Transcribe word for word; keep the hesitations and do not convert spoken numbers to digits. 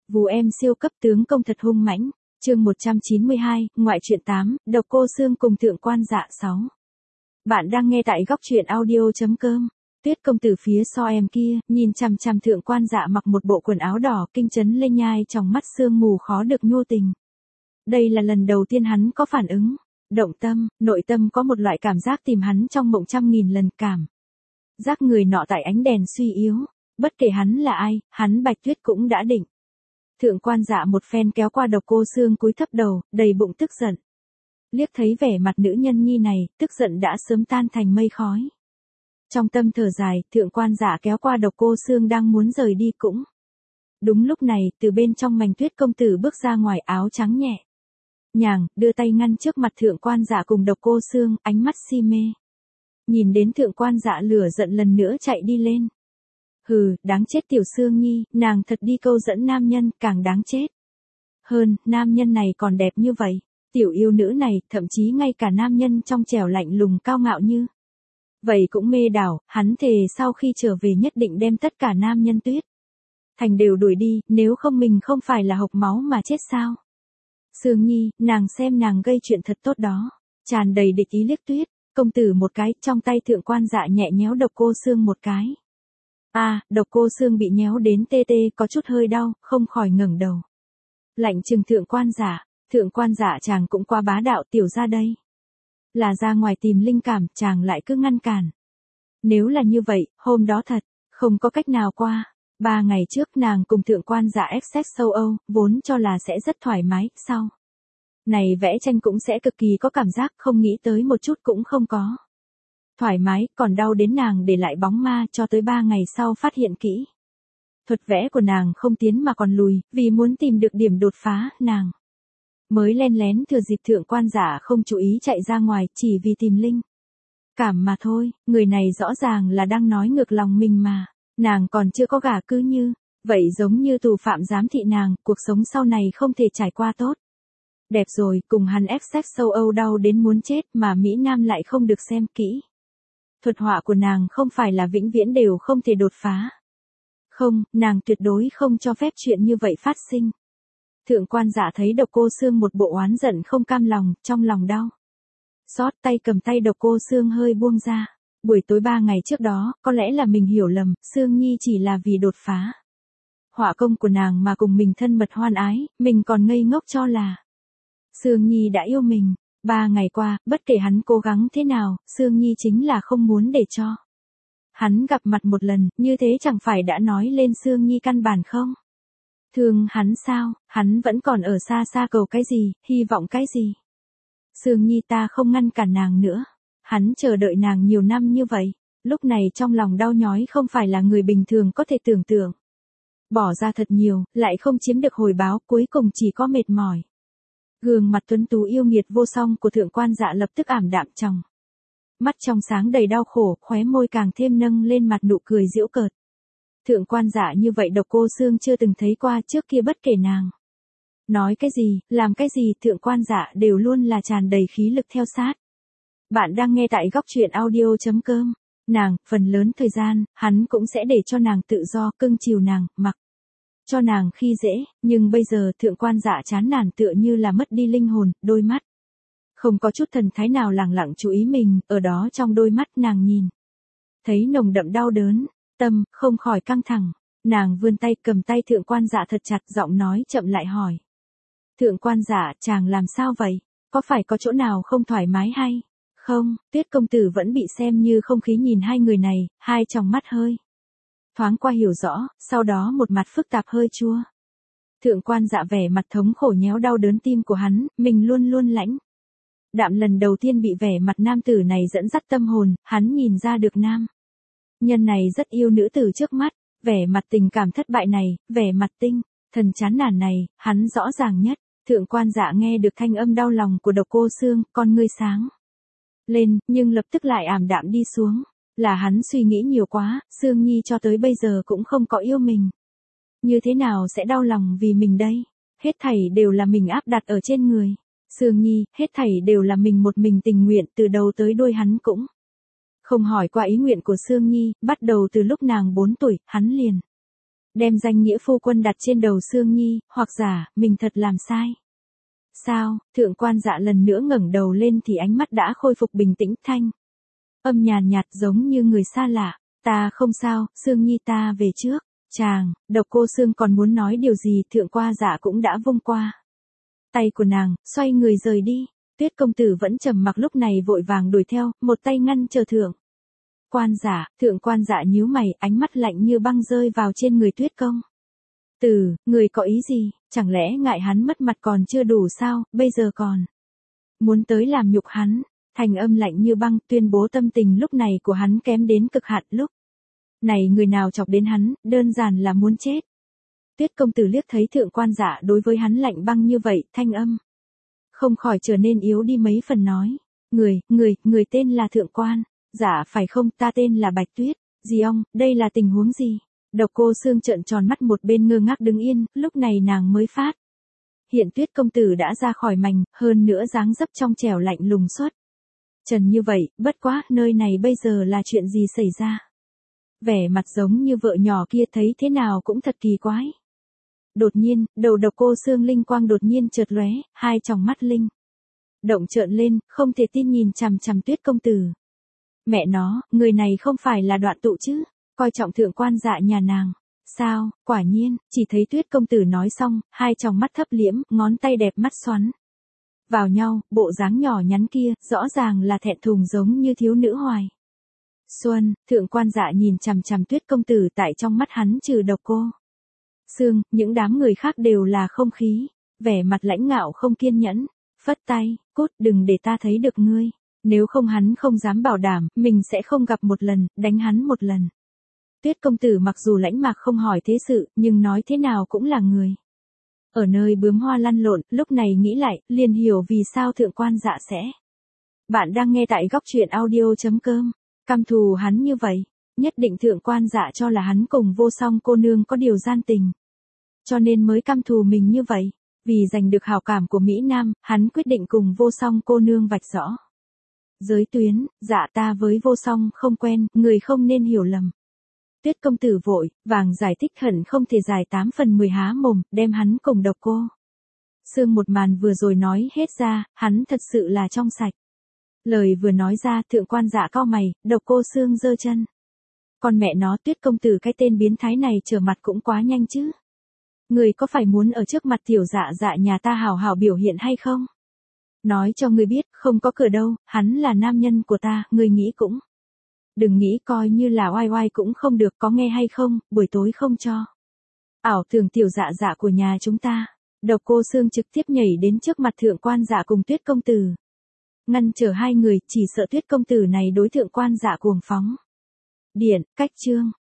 Vù em siêu cấp tướng công thật hung mãnh. Chương một trăm chín mươi hai, ngoại truyện tám, Độc Cô Xương cùng Thượng Quan Dạ sáu. Bạn đang nghe tại góc truyện audio chấm com. Tuyết công tử phía so em kia, nhìn chằm chằm Thượng Quan Dạ mặc một bộ quần áo đỏ, kinh chấn lên nhai trong mắt sương mù khó được nhô tình. Đây là lần đầu tiên hắn có phản ứng, động tâm, nội tâm có một loại cảm giác tìm hắn trong mộng trăm nghìn lần cảm. Giác người nọ tại ánh đèn suy yếu, bất kể hắn là ai, hắn Bạch Tuyết cũng đã định. Thượng Quan Dạ một phen kéo qua Độc Cô Xương cúi thấp đầu, đầy bụng tức giận. Liếc thấy vẻ mặt nữ nhân nhi này, tức giận đã sớm tan thành mây khói. Trong tâm thở dài, Thượng Quan Dạ kéo qua Độc Cô Xương đang muốn rời đi cũng. Đúng lúc này, từ bên trong mảnh Tuyết công tử bước ra ngoài, áo trắng nhẹ nhàng, đưa tay ngăn trước mặt Thượng Quan Dạ cùng Độc Cô Xương, ánh mắt si mê. Nhìn đến Thượng Quan Dạ lửa giận lần nữa chạy đi lên. Hừ, đáng chết tiểu Xương nhi, nàng thật đi câu dẫn nam nhân, càng đáng chết. Hơn, nam nhân này còn đẹp như vậy. Tiểu yêu nữ này, thậm chí ngay cả nam nhân trong trẻo lạnh lùng cao ngạo như vậy cũng mê đảo, hắn thề sau khi trở về nhất định đem tất cả nam nhân Tuyết thành đều đuổi đi, nếu không mình không phải là hộc máu mà chết sao. Xương nhi, nàng xem nàng gây chuyện thật tốt đó. Tràn đầy địch ý liếc Tuyết công tử một cái, trong tay Thượng Quan Dạ nhẹ nhéo Độc Cô Xương một cái. A, à, Độc Cô Xương bị nhéo đến tê tê, có chút hơi đau, không khỏi ngẩng đầu. Lạnh trừng Thượng Quan Dạ, Thượng Quan Dạ chàng cũng qua bá đạo, tiểu ra đây. Là ra ngoài tìm linh cảm, chàng lại cứ ngăn cản. Nếu là như vậy, hôm đó thật, không có cách nào qua. Ba ngày trước nàng cùng Thượng Quan Dạ ép xét châu Âu, vốn cho là sẽ rất thoải mái, sau này vẽ tranh cũng sẽ cực kỳ có cảm giác, không nghĩ tới một chút cũng không có. Thoải mái, còn đau đến nàng để lại bóng ma, cho tới ba ngày sau phát hiện kỹ. Thuật vẽ của nàng không tiến mà còn lùi, vì muốn tìm được điểm đột phá, nàng mới len lén thừa dịp Thượng Quan Dạ không chú ý chạy ra ngoài, chỉ vì tìm linh cảm mà thôi. Người này rõ ràng là đang nói ngược lòng mình mà. Nàng còn chưa có gả cứ như vậy, giống như tù phạm giám thị nàng, cuộc sống sau này không thể trải qua tốt. Đẹp rồi, cùng hắn ép sex châu Âu đau đến muốn chết mà Mỹ Nam lại không được xem kỹ. Thuật họa của nàng không phải là vĩnh viễn đều không thể đột phá. Không, nàng tuyệt đối không cho phép chuyện như vậy phát sinh. Thượng Quan Dạ thấy Độc Cô Xương một bộ oán giận không cam lòng, trong lòng đau xót, tay cầm tay Độc Cô Xương hơi buông ra. Buổi tối ba ngày trước đó, có lẽ là mình hiểu lầm, Xương nhi chỉ là vì đột phá họa công của nàng mà cùng mình thân mật hoan ái, mình còn ngây ngốc cho là Xương nhi đã yêu mình. Ba ngày qua, bất kể hắn cố gắng thế nào, Xương nhi chính là không muốn để cho hắn gặp mặt một lần, như thế chẳng phải đã nói lên Xương nhi căn bản không thương hắn sao. Hắn vẫn còn ở xa xa cầu cái gì, hy vọng cái gì. Xương nhi ta không ngăn cản nàng nữa. Hắn chờ đợi nàng nhiều năm như vậy, lúc này trong lòng đau nhói không phải là người bình thường có thể tưởng tượng. Bỏ ra thật nhiều, lại không chiếm được hồi báo, cuối cùng chỉ có mệt mỏi. Gương mặt tuấn tú yêu nghiệt vô song của Thượng Quan Dạ lập tức ảm đạm trong. Mắt trong sáng đầy đau khổ, khóe môi càng thêm nâng lên mặt nụ cười giễu cợt. Thượng Quan Dạ như vậy Độc Cô Xương chưa từng thấy qua, trước kia bất kể nàng nói cái gì, làm cái gì, Thượng Quan Dạ đều luôn là tràn đầy khí lực theo sát. Bạn đang nghe tại góc truyện audio chấm com. Nàng, phần lớn thời gian, hắn cũng sẽ để cho nàng tự do, cưng chiều nàng, mặc cho nàng khi dễ, nhưng bây giờ Thượng Quan Dạ chán nản tựa như là mất đi linh hồn, đôi mắt không có chút thần thái nào lẳng lặng chú ý mình, ở đó trong đôi mắt nàng nhìn thấy nồng đậm đau đớn, tâm không khỏi căng thẳng. Nàng vươn tay cầm tay Thượng Quan Dạ thật chặt, giọng nói chậm lại hỏi. Thượng Quan Dạ, chàng làm sao vậy? Có phải có chỗ nào không thoải mái hay không? Tuyết công tử vẫn bị xem như không khí nhìn hai người này, hai tròng mắt hơi thoáng qua hiểu rõ, sau đó một mặt phức tạp hơi chua. Thượng Quan Dạ vẻ mặt thống khổ nhéo đau đớn tim của hắn, mình luôn luôn lãnh đạm lần đầu tiên bị vẻ mặt nam tử này dẫn dắt tâm hồn, hắn nhìn ra được nam nhân này rất yêu nữ tử trước mắt. Vẻ mặt tình cảm thất bại này, vẻ mặt tinh thần chán nản này, hắn rõ ràng nhất. Thượng Quan Dạ nghe được thanh âm đau lòng của Độc Cô Xương, con ngươi sáng lên, nhưng lập tức lại ảm đạm đi xuống. Là hắn suy nghĩ nhiều quá, Xương nhi cho tới bây giờ cũng không có yêu mình. Như thế nào sẽ đau lòng vì mình đây? Hết thảy đều là mình áp đặt ở trên người Xương nhi, hết thảy đều là mình một mình tình nguyện, từ đầu tới đuôi hắn cũng không hỏi qua ý nguyện của Xương nhi, bắt đầu từ lúc nàng bốn tuổi, hắn liền đem danh nghĩa phu quân đặt trên đầu Sương Nhi, hoặc giả, mình thật làm sai. Sao, thượng quan dạ lần nữa ngẩng đầu lên thì ánh mắt đã khôi phục bình tĩnh, thanh âm nhàn nhạt giống như người xa lạ. Ta không sao, Sương Nhi ta về trước. Chàng, Độc Cô Sương còn muốn nói điều gì, thượng quan dạ cũng đã vung qua tay của nàng, xoay người rời đi. Tuyết công tử vẫn trầm mặc lúc này vội vàng đuổi theo, một tay ngăn chờ thượng quan dạ. Thượng quan dạ nhíu mày, ánh mắt lạnh như băng rơi vào trên người Tuyết công tử. Người có ý gì, chẳng lẽ ngại hắn mất mặt còn chưa đủ sao, bây giờ còn muốn tới làm nhục hắn. Thành âm lạnh như băng tuyên bố tâm tình lúc này của hắn kém đến cực hạn. Lúc này người nào chọc đến hắn, đơn giản là muốn chết. Tuyết công tử liếc thấy thượng quan dạ đối với hắn lạnh băng như vậy, thanh âm không khỏi trở nên yếu đi mấy phần, nói. Người, người, người tên là thượng quan dạ phải không, ta tên là Bạch Tuyết. Dì ông, đây là tình huống gì? Độc Cô Sương trợn tròn mắt một bên ngơ ngác đứng yên, lúc này nàng mới phát hiện Tuyết công tử đã ra khỏi mành, hơn nữa dáng dấp trong trẻo lạnh lùng suốt trần như vậy. Bất quá, nơi này bây giờ là chuyện gì xảy ra? Vẻ mặt giống như vợ nhỏ kia thấy thế nào cũng thật kỳ quái. Đột nhiên, đầu Độc Cô Sương linh quang đột nhiên chợt lóe, hai tròng mắt linh động trợn lên, không thể tin nhìn chằm chằm Tuyết công tử. Mẹ nó, người này không phải là Đoạn Tụ chứ? Coi trọng thượng quan dạ nhà nàng. Sao, quả nhiên, chỉ thấy Tuyết công tử nói xong, hai tròng mắt thấp liễm, ngón tay đẹp mắt xoắn vào nhau, bộ dáng nhỏ nhắn kia, rõ ràng là thẹn thùng giống như thiếu nữ hoài xuân. Thượng quan dạ nhìn chằm chằm Tuyết công tử, tại trong mắt hắn trừ Độc Cô Sương, những đám người khác đều là không khí, vẻ mặt lãnh ngạo không kiên nhẫn, phất tay, cút, đừng để ta thấy được ngươi. Nếu không hắn không dám bảo đảm, mình sẽ không gặp một lần, đánh hắn một lần. Tuyết công tử mặc dù lãnh mạc không hỏi thế sự, nhưng nói thế nào cũng là người ở nơi bướm hoa lăn lộn. Lúc này nghĩ lại, liền hiểu vì sao thượng quan dạ sẽ. Bạn đang nghe tại góc truyện audio.com. Căm thù hắn như vậy, nhất định thượng quan dạ cho là hắn cùng Vô Song cô nương có điều gian tình, cho nên mới căm thù mình như vậy. Vì giành được hảo cảm của Mỹ Nam, hắn quyết định cùng Vô Song cô nương vạch rõ giới tuyến. Dạ ta với Vô Song không quen, người không nên hiểu lầm. Tuyết công tử vội vàng giải thích, hận không thể giải tám phần mười há mồm, đem hắn cùng Độc Cô Sương một màn vừa rồi nói hết ra. Hắn thật sự là trong sạch. Lời vừa nói ra, thượng quan dạ cau mày, Độc Cô Sương giơ chân. Con mẹ nó, Tuyết công tử cái tên biến thái này trở mặt cũng quá nhanh chứ. Người có phải muốn ở trước mặt tiểu dạ dạ nhà ta hào hào biểu hiện hay không? Nói cho người biết, không có cửa đâu, hắn là nam nhân của ta, người nghĩ cũng đừng nghĩ, coi như là oai oai cũng không được, có nghe hay không, buổi tối không cho ảo tưởng tiểu dạ dạ của nhà chúng ta. Độc Cô Sương trực tiếp nhảy đến trước mặt thượng quan dạ cùng Tuyết công tử, ngăn trở hai người, chỉ sợ Tuyết công tử này đối thượng quan dạ cuồng phóng điện. Cách chương